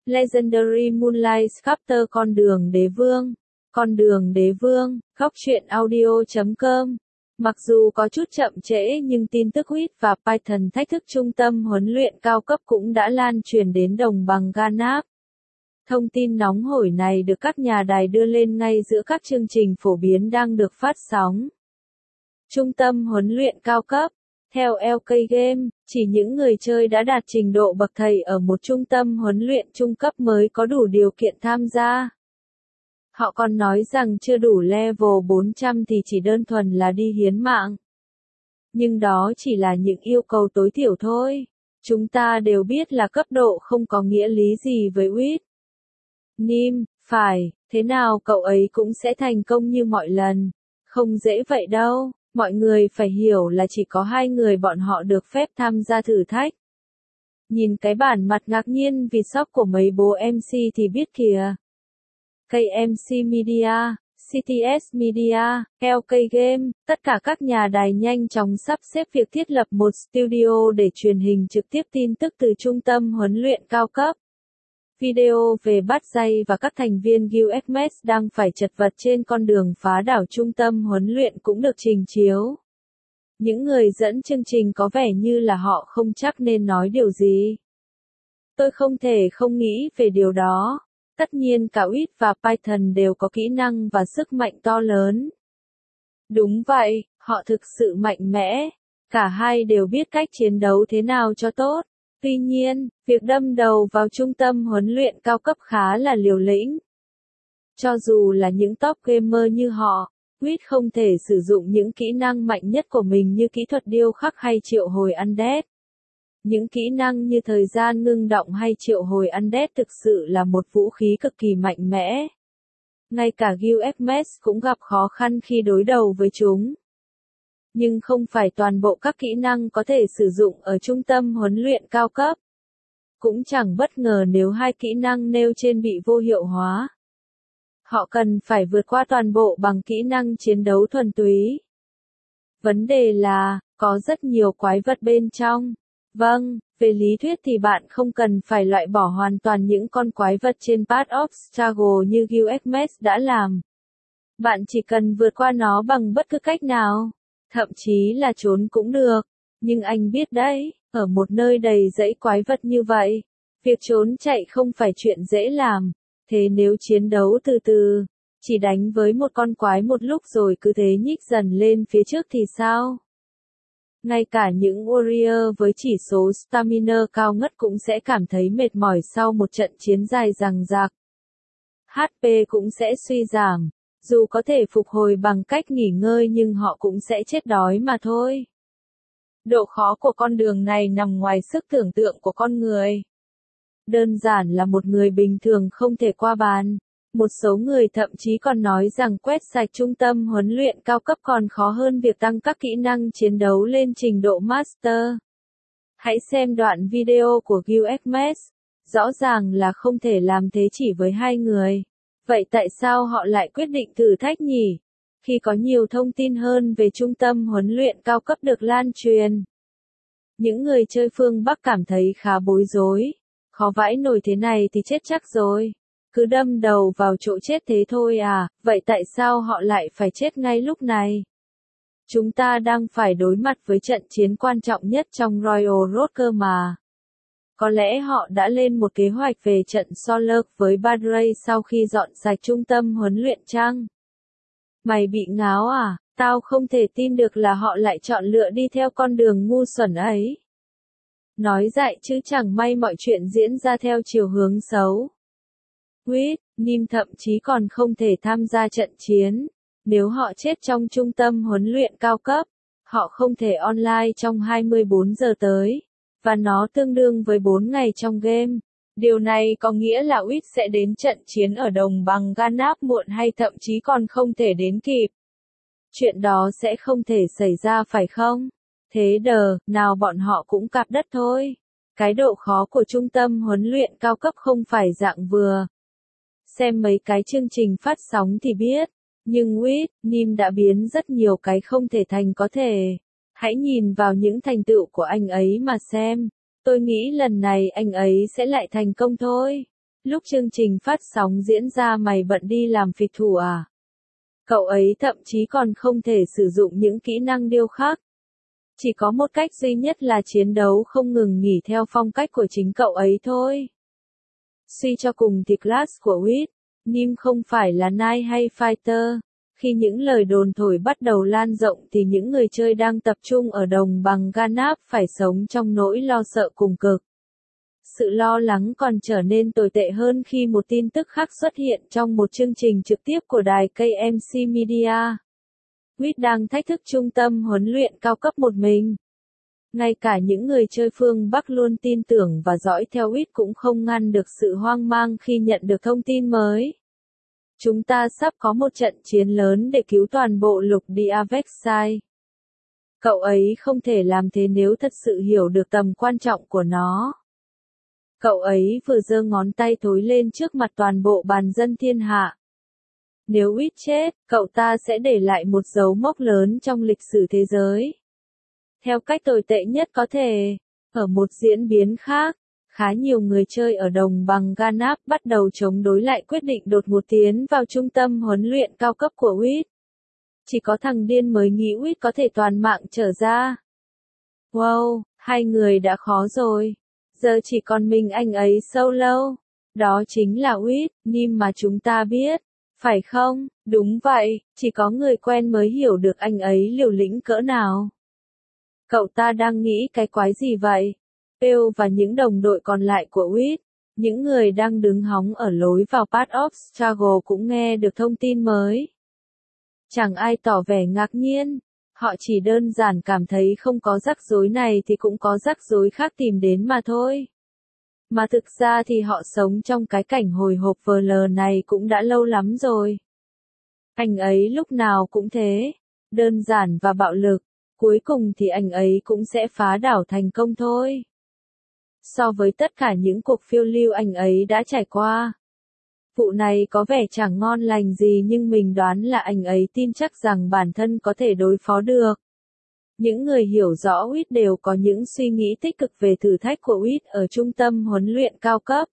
Legendary Moonlight Chapter Con đường đế vương, góc truyện audio.com. Mặc dù có chút chậm trễ nhưng tin tức Huyết và Python thách thức trung tâm huấn luyện cao cấp cũng đã lan truyền đến đồng bằng Ganap. Thông tin nóng hổi này được các nhà đài đưa lên ngay giữa các chương trình phổ biến đang được phát sóng. Trung tâm huấn luyện cao cấp. Theo LK Game, chỉ những người chơi đã đạt trình độ bậc thầy ở một trung tâm huấn luyện trung cấp mới có đủ điều kiện tham gia. Họ còn nói rằng chưa đủ level 400 thì chỉ đơn thuần là đi hiến mạng. Nhưng đó chỉ là những yêu cầu tối thiểu thôi. Chúng ta đều biết là cấp độ không có nghĩa lý gì với Huyết. Nim, phải, thế nào cậu ấy cũng sẽ thành công như mọi lần. Không dễ vậy đâu. Mọi người phải hiểu là chỉ có 2 người bọn họ được phép tham gia thử thách. Nhìn cái bản mặt ngạc nhiên vì sốc của mấy bố MC thì biết kìa. KMC Media, CTS Media, LK Game, tất cả các nhà đài nhanh chóng sắp xếp việc thiết lập một studio để truyền hình trực tiếp tin tức từ trung tâm huấn luyện cao cấp. Video về Bát Dây và các thành viên Guild Hermes đang phải chật vật trên con đường phá đảo trung tâm huấn luyện cũng được trình chiếu. Những người dẫn chương trình có vẻ như là họ không chắc nên nói điều gì. Tôi không thể không nghĩ về điều đó. Tất nhiên cả Huyết và Python đều có kỹ năng và sức mạnh to lớn. Đúng vậy, họ thực sự mạnh mẽ. Cả hai đều biết cách chiến đấu thế nào cho tốt. Tuy nhiên, việc đâm đầu vào trung tâm huấn luyện cao cấp khá là liều lĩnh. Cho dù là những top gamer như họ, Huyết không thể sử dụng những kỹ năng mạnh nhất của mình như kỹ thuật điêu khắc hay triệu hồi undead. Những kỹ năng như thời gian ngưng động hay triệu hồi undead thực sự là một vũ khí cực kỳ mạnh mẽ. Ngay cả Guild Hermes cũng gặp khó khăn khi đối đầu với chúng. Nhưng không phải toàn bộ các kỹ năng có thể sử dụng ở trung tâm huấn luyện cao cấp. Cũng chẳng bất ngờ nếu 2 kỹ năng nêu trên bị vô hiệu hóa. Họ cần phải vượt qua toàn bộ bằng kỹ năng chiến đấu thuần túy. Vấn đề là, có rất nhiều quái vật bên trong. Vâng, về lý thuyết thì bạn không cần phải loại bỏ hoàn toàn những con quái vật trên Path of Struggle như Guild Hermes đã làm. Bạn chỉ cần vượt qua nó bằng bất cứ cách nào. Thậm chí là trốn cũng được. Nhưng anh biết đấy, ở một nơi đầy dẫy quái vật như vậy, việc trốn chạy không phải chuyện dễ làm. Thế nếu chiến đấu từ từ, chỉ đánh với một con quái một lúc rồi cứ thế nhích dần lên phía trước thì sao? Ngay cả những warrior với chỉ số stamina cao ngất cũng sẽ cảm thấy mệt mỏi sau một trận chiến dài dằng dặc. HP cũng sẽ suy giảm. Dù có thể phục hồi bằng cách nghỉ ngơi nhưng họ cũng sẽ chết đói mà thôi. Độ khó của con đường này nằm ngoài sức tưởng tượng của con người. Đơn giản là một người bình thường không thể qua bàn. Một số người thậm chí còn nói rằng quét sạch trung tâm huấn luyện cao cấp còn khó hơn việc tăng các kỹ năng chiến đấu lên trình độ Master. Hãy xem đoạn video của Guild Hermes. Rõ ràng là không thể làm thế chỉ với 2 người. Vậy tại sao họ lại quyết định thử thách nhỉ? Khi có nhiều thông tin hơn về trung tâm huấn luyện cao cấp được lan truyền, những người chơi phương Bắc cảm thấy khá bối rối. Khó vãi nổi thế này thì chết chắc rồi. Cứ đâm đầu vào chỗ chết thế thôi à, vậy tại sao họ lại phải chết ngay lúc này? Chúng ta đang phải đối mặt với trận chiến quan trọng nhất trong Royal Road cơ mà. Có lẽ họ đã lên một kế hoạch về trận Solak với Badray sau khi dọn sạch trung tâm huấn luyện chăng? Mày bị ngáo à? Tao không thể tin được là họ lại chọn lựa đi theo con đường ngu xuẩn ấy. Nói dại chứ chẳng may mọi chuyện diễn ra theo chiều hướng xấu. Huyết, Nim thậm chí còn không thể tham gia trận chiến. Nếu họ chết trong trung tâm huấn luyện cao cấp, họ không thể online trong 24 giờ tới. Và nó tương đương với 4 ngày trong game. Điều này có nghĩa là Huyết sẽ đến trận chiến ở đồng bằng Ganap muộn hay thậm chí còn không thể đến kịp. Chuyện đó sẽ không thể xảy ra phải không? Thế nào bọn họ cũng cạp đất thôi. Cái độ khó của trung tâm huấn luyện cao cấp không phải dạng vừa. Xem mấy cái chương trình phát sóng thì biết. Nhưng Huyết, Nim đã biến rất nhiều cái không thể thành có thể. Hãy nhìn vào những thành tựu của anh ấy mà xem. Tôi nghĩ lần này anh ấy sẽ lại thành công thôi. Lúc chương trình phát sóng diễn ra mày bận đi làm phịch thủ à? Cậu ấy thậm chí còn không thể sử dụng những kỹ năng điêu khắc. Chỉ có một cách duy nhất là chiến đấu không ngừng nghỉ theo phong cách của chính cậu ấy thôi. Suy cho cùng thì class của Wit, Nim không phải là Knight hay Fighter. Khi những lời đồn thổi bắt đầu lan rộng thì những người chơi đang tập trung ở đồng bằng Ganap phải sống trong nỗi lo sợ cùng cực. Sự lo lắng còn trở nên tồi tệ hơn khi một tin tức khác xuất hiện trong một chương trình trực tiếp của đài KMC Media. Wit đang thách thức trung tâm huấn luyện cao cấp một mình. Ngay cả những người chơi phương Bắc luôn tin tưởng và dõi theo Wit cũng không ngăn được sự hoang mang khi nhận được thông tin mới. Chúng ta sắp có một trận chiến lớn để cứu toàn bộ lục địa Avexai. Cậu ấy không thể làm thế nếu thật sự hiểu được tầm quan trọng của nó. Cậu ấy vừa giơ ngón tay thối lên trước mặt toàn bộ bàn dân thiên hạ. Nếu Wit chết, cậu ta sẽ để lại một dấu mốc lớn trong lịch sử thế giới. Theo cách tồi tệ nhất có thể. Ở một diễn biến khác, khá nhiều người chơi ở đồng bằng Ganap bắt đầu chống đối lại quyết định đột ngột tiến vào trung tâm huấn luyện cao cấp của Wit. Chỉ có thằng điên mới nghĩ Wit có thể toàn mạng trở ra. Wow, hai người đã khó rồi. Giờ chỉ còn mình anh ấy solo. Đó chính là Wit, Nim mà chúng ta biết. Phải không? Đúng vậy, chỉ có người quen mới hiểu được anh ấy liều lĩnh cỡ nào. Cậu ta đang nghĩ cái quái gì vậy? Phil và những đồng đội còn lại của Wit, những người đang đứng hóng ở lối vào Path of Struggle cũng nghe được thông tin mới. Chẳng ai tỏ vẻ ngạc nhiên, họ chỉ đơn giản cảm thấy không có rắc rối này thì cũng có rắc rối khác tìm đến mà thôi. Mà thực ra thì họ sống trong cái cảnh hồi hộp vờ lờ này cũng đã lâu lắm rồi. Anh ấy lúc nào cũng thế, đơn giản và bạo lực, cuối cùng thì anh ấy cũng sẽ phá đảo thành công thôi. So với tất cả những cuộc phiêu lưu anh ấy đã trải qua, vụ này có vẻ chẳng ngon lành gì nhưng mình đoán là anh ấy tin chắc rằng bản thân có thể đối phó được. Những người hiểu rõ Wit đều có những suy nghĩ tích cực về thử thách của Wit ở trung tâm huấn luyện cao cấp.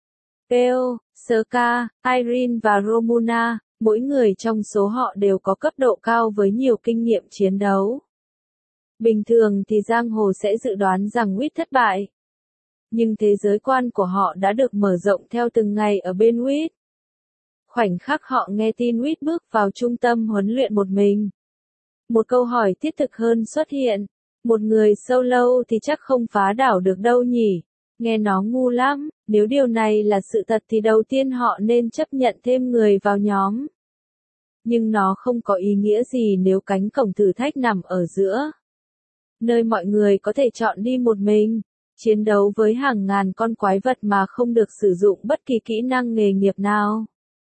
Peo, Serka, Irene và Romuna, mỗi người trong số họ đều có cấp độ cao với nhiều kinh nghiệm chiến đấu. Bình thường thì giang hồ sẽ dự đoán rằng Wit thất bại. Nhưng thế giới quan của họ đã được mở rộng theo từng ngày ở bên Wit. Khoảnh khắc họ nghe tin Wit bước vào trung tâm huấn luyện một mình. Một câu hỏi thiết thực hơn xuất hiện. Một người solo thì chắc không phá đảo được đâu nhỉ? Nghe nó ngu lắm, nếu điều này là sự thật thì đầu tiên họ nên chấp nhận thêm người vào nhóm. Nhưng nó không có ý nghĩa gì nếu cánh cổng thử thách nằm ở giữa. Nơi mọi người có thể chọn đi một mình, chiến đấu với hàng ngàn con quái vật mà không được sử dụng bất kỳ kỹ năng nghề nghiệp nào.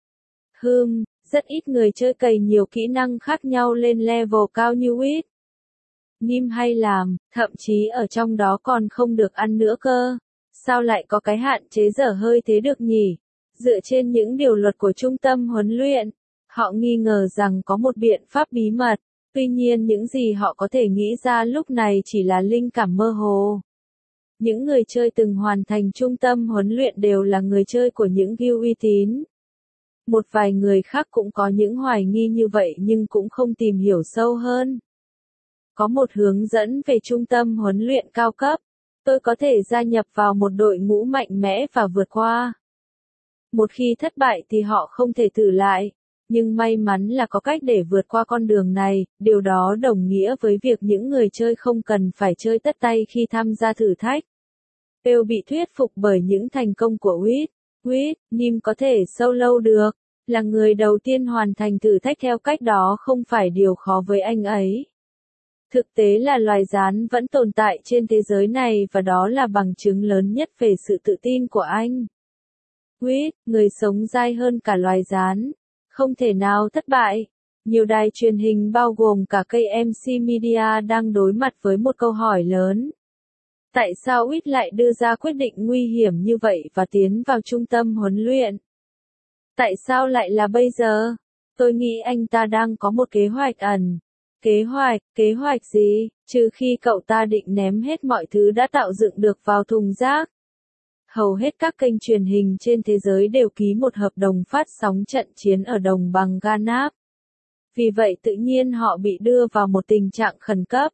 Rất ít người chơi cày nhiều kỹ năng khác nhau lên level cao như Wit. Nim hay làm, thậm chí ở trong đó còn không được ăn nữa cơ. Sao lại có cái hạn chế dở hơi thế được nhỉ? Dựa trên những điều luật của trung tâm huấn luyện, họ nghi ngờ rằng có một biện pháp bí mật. Tuy nhiên những gì họ có thể nghĩ ra lúc này chỉ là linh cảm mơ hồ. Những người chơi từng hoàn thành trung tâm huấn luyện đều là người chơi của những guild uy tín. Một vài người khác cũng có những hoài nghi như vậy nhưng cũng không tìm hiểu sâu hơn. Có một hướng dẫn về trung tâm huấn luyện cao cấp. Tôi có thể gia nhập vào một đội ngũ mạnh mẽ và vượt qua. Một khi thất bại thì họ không thể thử lại. Nhưng may mắn là có cách để vượt qua con đường này, điều đó đồng nghĩa với việc những người chơi không cần phải chơi tất tay khi tham gia thử thách. Phil bị thuyết phục bởi những thành công của Wit, Nim có thể solo được, là người đầu tiên hoàn thành thử thách theo cách đó không phải điều khó với anh ấy. Thực tế là loài gián vẫn tồn tại trên thế giới này và đó là bằng chứng lớn nhất về sự tự tin của anh. Wit, người sống dai hơn cả loài gián, không thể nào thất bại. Nhiều đài truyền hình bao gồm cả KMC Media đang đối mặt với một câu hỏi lớn. Tại sao Wit lại đưa ra quyết định nguy hiểm như vậy và tiến vào trung tâm huấn luyện? Tại sao lại là bây giờ? Tôi nghĩ anh ta đang có một kế hoạch ẩn. Kế hoạch gì? Trừ khi cậu ta định ném hết mọi thứ đã tạo dựng được vào thùng rác. Hầu hết các kênh truyền hình trên thế giới đều ký một hợp đồng phát sóng trận chiến ở đồng bằng Ganap. Vì vậy tự nhiên họ bị đưa vào một tình trạng khẩn cấp.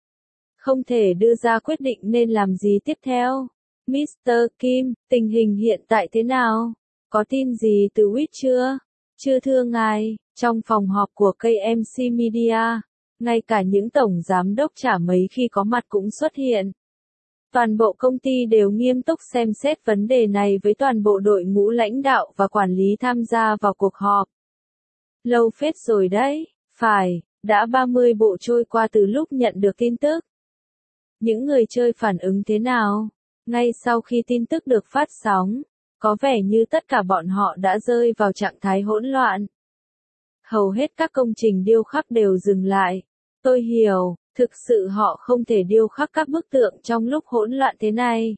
Không thể đưa ra quyết định nên làm gì tiếp theo. Mr. Kim, tình hình hiện tại thế nào? Có tin gì từ WIT chưa? Chưa thưa ngài, trong phòng họp của KMC Media, ngay cả những tổng giám đốc chả mấy khi có mặt cũng xuất hiện. Toàn bộ công ty đều nghiêm túc xem xét vấn đề này với toàn bộ đội ngũ lãnh đạo và quản lý tham gia vào cuộc họp. Lâu phết rồi đấy, phải, đã 30 bộ trôi qua từ lúc nhận được tin tức. Những người chơi phản ứng thế nào? Ngay sau khi tin tức được phát sóng, có vẻ như tất cả bọn họ đã rơi vào trạng thái hỗn loạn. Hầu hết các công trình điêu khắc đều dừng lại. Tôi hiểu, thực sự họ không thể điêu khắc các bức tượng trong lúc hỗn loạn thế này.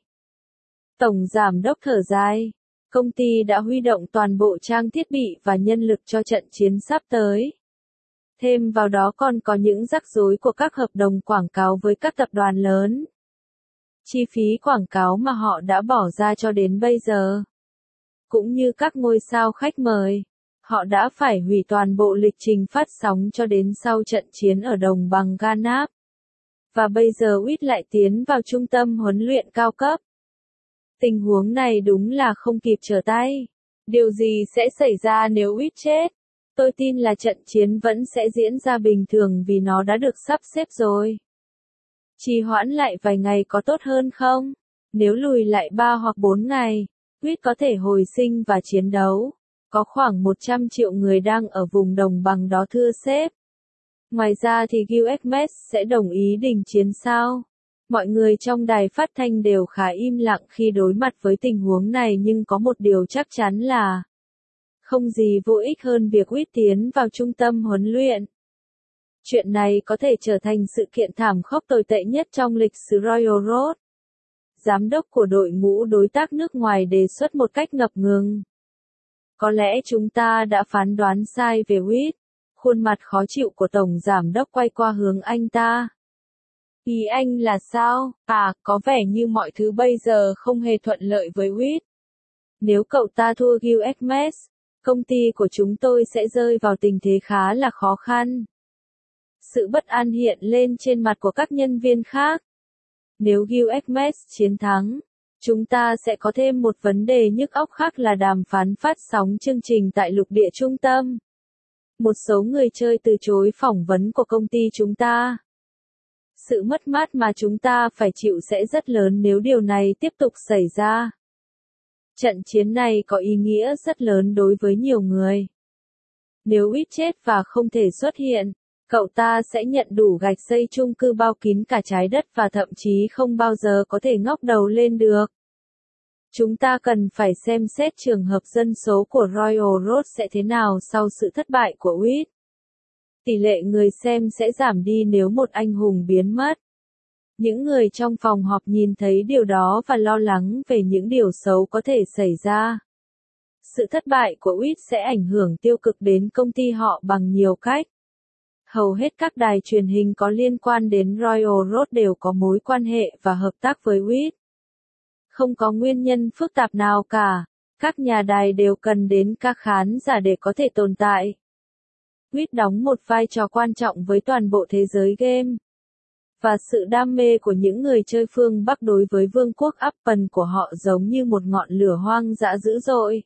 Tổng giám đốc thở dài. Công ty đã huy động toàn bộ trang thiết bị và nhân lực cho trận chiến sắp tới. Thêm vào đó còn có những rắc rối của các hợp đồng quảng cáo với các tập đoàn lớn. Chi phí quảng cáo mà họ đã bỏ ra cho đến bây giờ, cũng như các ngôi sao khách mời, họ đã phải hủy toàn bộ lịch trình phát sóng cho đến sau trận chiến ở đồng bằng Ganap. Và bây giờ WIT lại tiến vào trung tâm huấn luyện cao cấp. Tình huống này đúng là không kịp trở tay. Điều gì sẽ xảy ra nếu WIT chết? Tôi tin là trận chiến vẫn sẽ diễn ra bình thường vì nó đã được sắp xếp rồi. Trì hoãn lại vài ngày có tốt hơn không? Nếu lùi lại 3 hoặc 4 ngày, WIT có thể hồi sinh và chiến đấu. Có khoảng 100 triệu người đang ở vùng đồng bằng đó thưa sếp. Ngoài ra thì UXMS sẽ đồng ý đình chiến sao? Mọi người trong đài phát thanh đều khá im lặng khi đối mặt với tình huống này, nhưng có một điều chắc chắn là không gì vô ích hơn việc WIT tiến vào trung tâm huấn luyện. Chuyện này có thể trở thành sự kiện thảm khốc tồi tệ nhất trong lịch sử Royal Road. Giám đốc của đội ngũ đối tác nước ngoài đề xuất một cách ngập ngừng. Có lẽ chúng ta đã phán đoán sai về WIT. Khuôn mặt khó chịu của tổng giám đốc quay qua hướng anh ta. Ý anh là sao? À, có vẻ như mọi thứ bây giờ không hề thuận lợi với WIT. Nếu cậu ta thua UXMS, công ty của chúng tôi sẽ rơi vào tình thế khá là khó khăn. Sự bất an hiện lên trên mặt của các nhân viên khác. Nếu UXMS chiến thắng, chúng ta sẽ có thêm một vấn đề nhức óc khác là đàm phán phát sóng chương trình tại lục địa trung tâm. Một số người chơi từ chối phỏng vấn của công ty chúng ta. Sự mất mát mà chúng ta phải chịu sẽ rất lớn nếu điều này tiếp tục xảy ra. Trận chiến này có ý nghĩa rất lớn đối với nhiều người. Nếu WIT chết và không thể xuất hiện, cậu ta sẽ nhận đủ gạch xây chung cư bao kín cả trái đất và thậm chí không bao giờ có thể ngóc đầu lên được. Chúng ta cần phải xem xét trường hợp dân số của Royal Road sẽ thế nào sau sự thất bại của WIT. Tỷ lệ người xem sẽ giảm đi nếu một anh hùng biến mất. Những người trong phòng họp nhìn thấy điều đó và lo lắng về những điều xấu có thể xảy ra. Sự thất bại của WIT sẽ ảnh hưởng tiêu cực đến công ty họ bằng nhiều cách. Hầu hết các đài truyền hình có liên quan đến Royal Road đều có mối quan hệ và hợp tác với WIT. Không có nguyên nhân phức tạp nào cả. Các nhà đài đều cần đến các khán giả để có thể tồn tại. WIT đóng một vai trò quan trọng với toàn bộ thế giới game. Và sự đam mê của những người chơi phương Bắc đối với vương quốc Appen của họ giống như một ngọn lửa hoang dã dữ dội.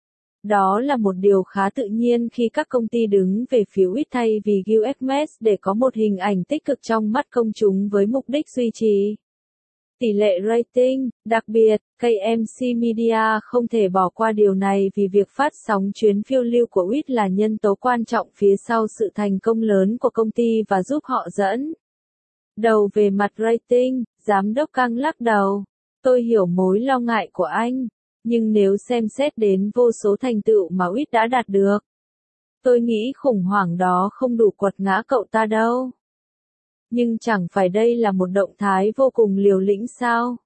Đó là một điều khá tự nhiên khi các công ty đứng về phía WIT thay vì UXMS để có một hình ảnh tích cực trong mắt công chúng với mục đích duy trì tỷ lệ rating. Đặc biệt, KMC Media không thể bỏ qua điều này vì việc phát sóng chuyến phiêu lưu của WIT là nhân tố quan trọng phía sau sự thành công lớn của công ty và giúp họ dẫn đầu về mặt rating. Giám đốc Kang lắc đầu. Tôi hiểu mối lo ngại của anh, nhưng nếu xem xét đến vô số thành tựu mà WIT đã đạt được, tôi nghĩ khủng hoảng đó không đủ quật ngã cậu ta đâu. Nhưng chẳng phải đây là một động thái vô cùng liều lĩnh sao?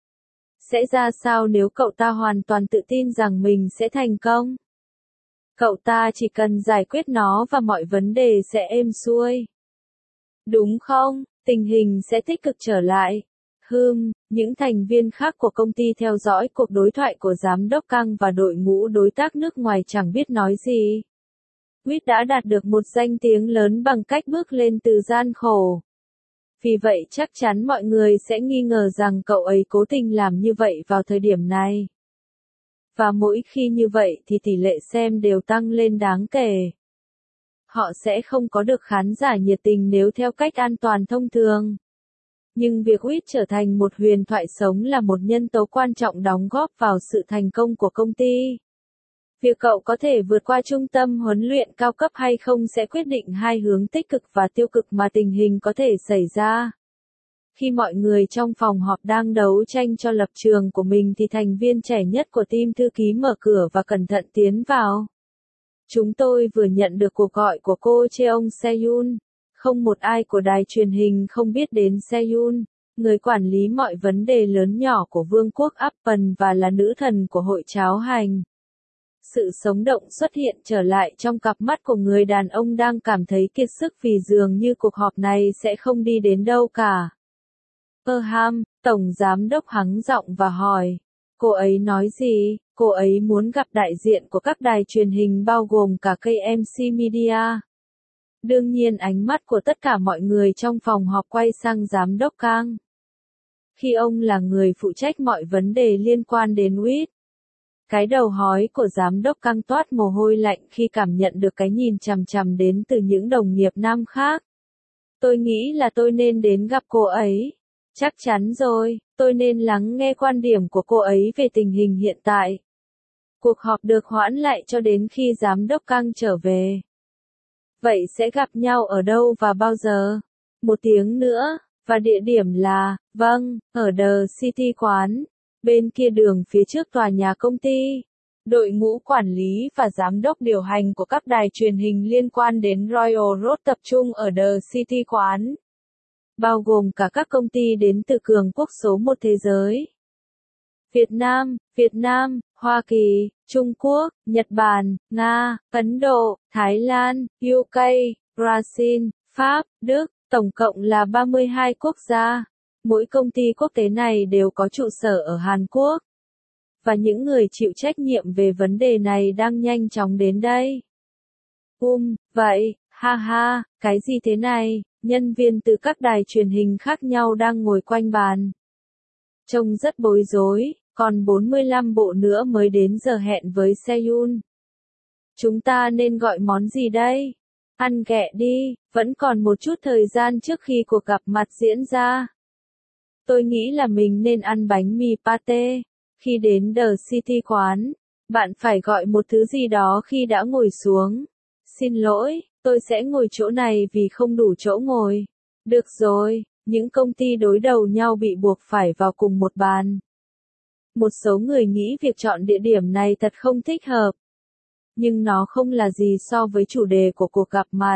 Sẽ ra sao nếu cậu ta hoàn toàn tự tin rằng mình sẽ thành công? Cậu ta chỉ cần giải quyết nó và mọi vấn đề sẽ êm xuôi. Đúng không? Tình hình sẽ tích cực trở lại. Những thành viên khác của công ty theo dõi cuộc đối thoại của giám đốc Kang và đội ngũ đối tác nước ngoài chẳng biết nói gì. Quýt đã đạt được một danh tiếng lớn bằng cách bước lên từ gian khổ. Vì vậy chắc chắn mọi người sẽ nghi ngờ rằng cậu ấy cố tình làm như vậy vào thời điểm này. Và mỗi khi như vậy thì tỷ lệ xem đều tăng lên đáng kể. Họ sẽ không có được khán giả nhiệt tình nếu theo cách an toàn thông thường. Nhưng việc Quýt trở thành một huyền thoại sống là một nhân tố quan trọng đóng góp vào sự thành công của công ty. Việc cậu có thể vượt qua trung tâm huấn luyện cao cấp hay không sẽ quyết định hai hướng tích cực và tiêu cực mà tình hình có thể xảy ra. Khi mọi người trong phòng họp đang đấu tranh cho lập trường của mình thì thành viên trẻ nhất của team thư ký mở cửa và cẩn thận tiến vào. Chúng tôi vừa nhận được cuộc gọi của cô Cheong Se-yoon. Không một ai của đài truyền hình không biết đến Se-yoon, người quản lý mọi vấn đề lớn nhỏ của vương quốc Apple và là nữ thần của hội cháo hành. Sự sống động xuất hiện trở lại trong cặp mắt của người đàn ông đang cảm thấy kiệt sức vì dường như cuộc họp này sẽ không đi đến đâu cả. Perham, tổng giám đốc hắng giọng và hỏi, cô ấy nói gì? Cô ấy muốn gặp đại diện của các đài truyền hình bao gồm cả KMC Media. Đương nhiên ánh mắt của tất cả mọi người trong phòng họp quay sang giám đốc Kang. Khi ông là người phụ trách mọi vấn đề liên quan đến Quýt. Cái đầu hói của giám đốc Kang toát mồ hôi lạnh khi cảm nhận được cái nhìn chằm chằm đến từ những đồng nghiệp nam khác. Tôi nghĩ là tôi nên đến gặp cô ấy. Chắc chắn rồi, tôi nên lắng nghe quan điểm của cô ấy về tình hình hiện tại. Cuộc họp được hoãn lại cho đến khi giám đốc Kang trở về. Vậy sẽ gặp nhau ở đâu và bao giờ? 1 tiếng nữa, và địa điểm là, vâng, ở The City quán, bên kia đường phía trước tòa nhà công ty. Đội ngũ quản lý và giám đốc điều hành của các đài truyền hình liên quan đến Royal Road tập trung ở The City quán. Bao gồm cả các công ty đến từ cường quốc số 1 thế giới. Việt Nam, Hoa Kỳ, Trung Quốc, Nhật Bản, Nga, Ấn Độ, Thái Lan, UK, Brazil, Pháp, Đức, tổng cộng là 32 quốc gia. Mỗi công ty quốc tế này đều có trụ sở ở Hàn Quốc. Và những người chịu trách nhiệm về vấn đề này đang nhanh chóng đến đây. Vậy, ha ha, cái gì thế này? Nhân viên từ các đài truyền hình khác nhau đang ngồi quanh bàn. Trông rất bối rối, còn 45 bộ nữa mới đến giờ hẹn với Se-yoon. Chúng ta nên gọi món gì đây? Ăn ghẹ đi, vẫn còn một chút thời gian trước khi cuộc gặp mặt diễn ra. Tôi nghĩ là mình nên ăn bánh mì pate. Khi đến The City quán, bạn phải gọi một thứ gì đó khi đã ngồi xuống. Xin lỗi, tôi sẽ ngồi chỗ này vì không đủ chỗ ngồi. Được rồi, những công ty đối đầu nhau bị buộc phải vào cùng một bàn. Một số người nghĩ việc chọn địa điểm này thật không thích hợp. Nhưng nó không là gì so với chủ đề của cuộc gặp mặt.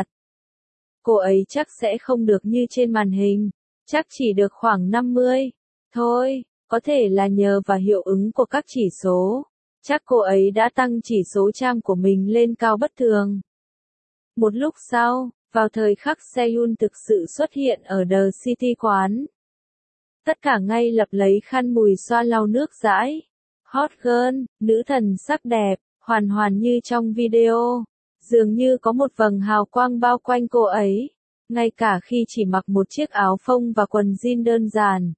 Cô ấy chắc sẽ không được như trên màn hình, chắc chỉ được khoảng 50. Thôi, có thể là nhờ vào hiệu ứng của các chỉ số. Chắc cô ấy đã tăng chỉ số charm của mình lên cao bất thường. Một lúc sau, vào thời khắc Se-yoon thực sự xuất hiện ở The City quán. Tất cả ngay lập lấy khăn mùi xoa lau nước dãi. Hot girl, nữ thần sắc đẹp, hoàn hoàn như trong video. Dường như có một vầng hào quang bao quanh cô ấy. Ngay cả khi chỉ mặc một chiếc áo phông và quần jean đơn giản.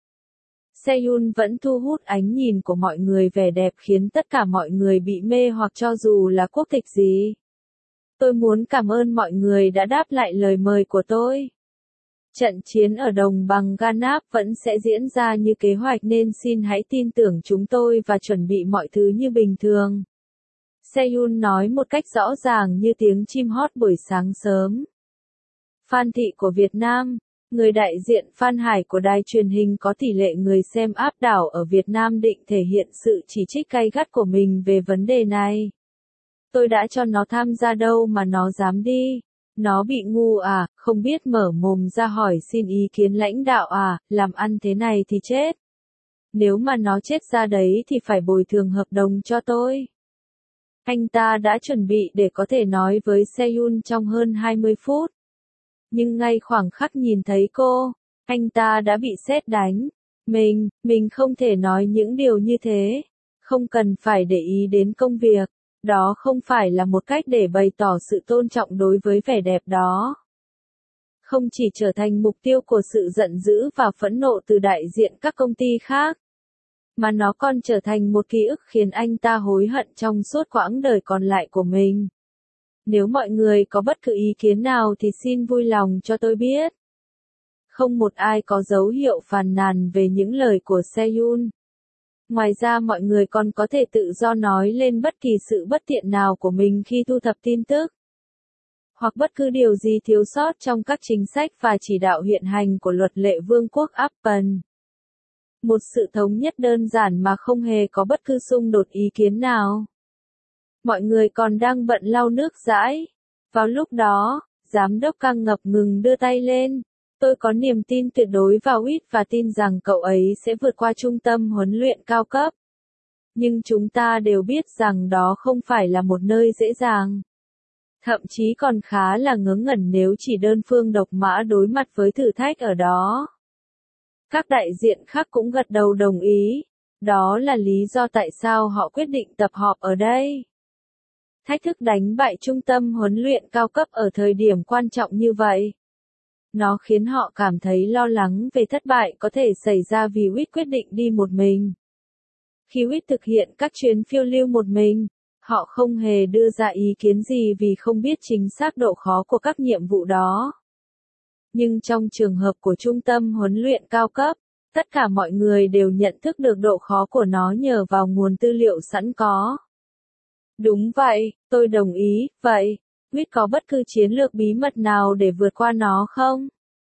Se-yoon vẫn thu hút ánh nhìn của mọi người, vẻ đẹp khiến tất cả mọi người bị mê hoặc cho dù là quốc tịch gì. Tôi muốn cảm ơn mọi người đã đáp lại lời mời của tôi. Trận chiến ở đồng bằng Ganap vẫn sẽ diễn ra như kế hoạch nên xin hãy tin tưởng chúng tôi và chuẩn bị mọi thứ như bình thường. Se-yoon nói một cách rõ ràng như tiếng chim hót buổi sáng sớm. Phan Thị của Việt Nam, người đại diện Phan Hải của đài truyền hình có tỷ lệ người xem áp đảo ở Việt Nam định thể hiện sự chỉ trích gay gắt của mình về vấn đề này. Tôi đã cho nó tham gia đâu mà nó dám đi. Nó bị ngu à, không biết mở mồm ra hỏi xin ý kiến lãnh đạo à, làm ăn thế này thì chết. Nếu mà nó chết ra đấy thì phải bồi thường hợp đồng cho tôi. Anh ta đã chuẩn bị để có thể nói với Se-yoon trong hơn 20 phút. Nhưng ngay khoảng khắc nhìn thấy cô, anh ta đã bị sét đánh. Mình không thể nói những điều như thế. Không cần phải để ý đến công việc. Đó không phải là một cách để bày tỏ sự tôn trọng đối với vẻ đẹp đó. Không chỉ trở thành mục tiêu của sự giận dữ và phẫn nộ từ đại diện các công ty khác, mà nó còn trở thành một ký ức khiến anh ta hối hận trong suốt quãng đời còn lại của mình. Nếu mọi người có bất cứ ý kiến nào thì xin vui lòng cho tôi biết. Không một ai có dấu hiệu phàn nàn về những lời của Sehun. Ngoài ra mọi người còn có thể tự do nói lên bất kỳ sự bất tiện nào của mình khi thu thập tin tức, hoặc bất cứ điều gì thiếu sót trong các chính sách và chỉ đạo hiện hành của luật lệ Vương quốc Apple. Một sự thống nhất đơn giản mà không hề có bất cứ xung đột ý kiến nào. Mọi người còn đang bận lau nước dãi. Vào lúc đó, giám đốc Kang ngập ngừng đưa tay lên. Tôi có niềm tin tuyệt đối vào Whit và tin rằng cậu ấy sẽ vượt qua trung tâm huấn luyện cao cấp. Nhưng chúng ta đều biết rằng đó không phải là một nơi dễ dàng. Thậm chí còn khá là ngớ ngẩn nếu chỉ đơn phương độc mã đối mặt với thử thách ở đó. Các đại diện khác cũng gật đầu đồng ý. Đó là lý do tại sao họ quyết định tập họp ở đây. Thách thức đánh bại trung tâm huấn luyện cao cấp ở thời điểm quan trọng như vậy. Nó khiến họ cảm thấy lo lắng về thất bại có thể xảy ra vì Whit quyết định đi một mình. Khi Whit thực hiện các chuyến phiêu lưu một mình, họ không hề đưa ra ý kiến gì vì không biết chính xác độ khó của các nhiệm vụ đó. Nhưng trong trường hợp của trung tâm huấn luyện cao cấp, tất cả mọi người đều nhận thức được độ khó của nó nhờ vào nguồn tư liệu sẵn có. Đúng vậy, tôi đồng ý, vậy, Whit có bất cứ chiến lược bí mật nào để vượt qua nó không?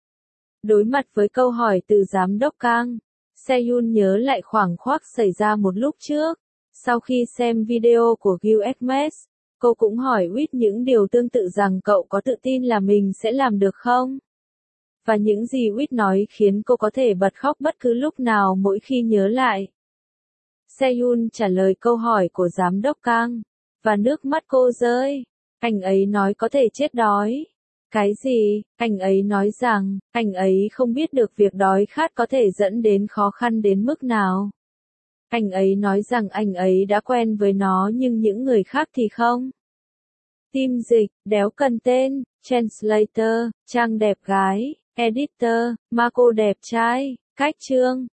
Đối mặt với câu hỏi từ giám đốc Kang, Sehun nhớ lại khoảng khắc xảy ra một lúc trước. Sau khi xem video của Gil Ekmes, cô cũng hỏi Whit những điều tương tự rằng cậu có tự tin là mình sẽ làm được không? Và những gì Whit nói khiến cô có thể bật khóc bất cứ lúc nào mỗi khi nhớ lại. Sehun trả lời câu hỏi của giám đốc Kang, và nước mắt cô rơi. Anh ấy nói có thể chết đói. Cái gì? Anh ấy nói rằng, anh ấy không biết được việc đói khát có thể dẫn đến khó khăn đến mức nào. Anh ấy nói rằng anh ấy đã quen với nó nhưng những người khác thì không. Team dịch, đéo cần tên, translator, trang đẹp gái, editor, Marco đẹp trai, cách chương.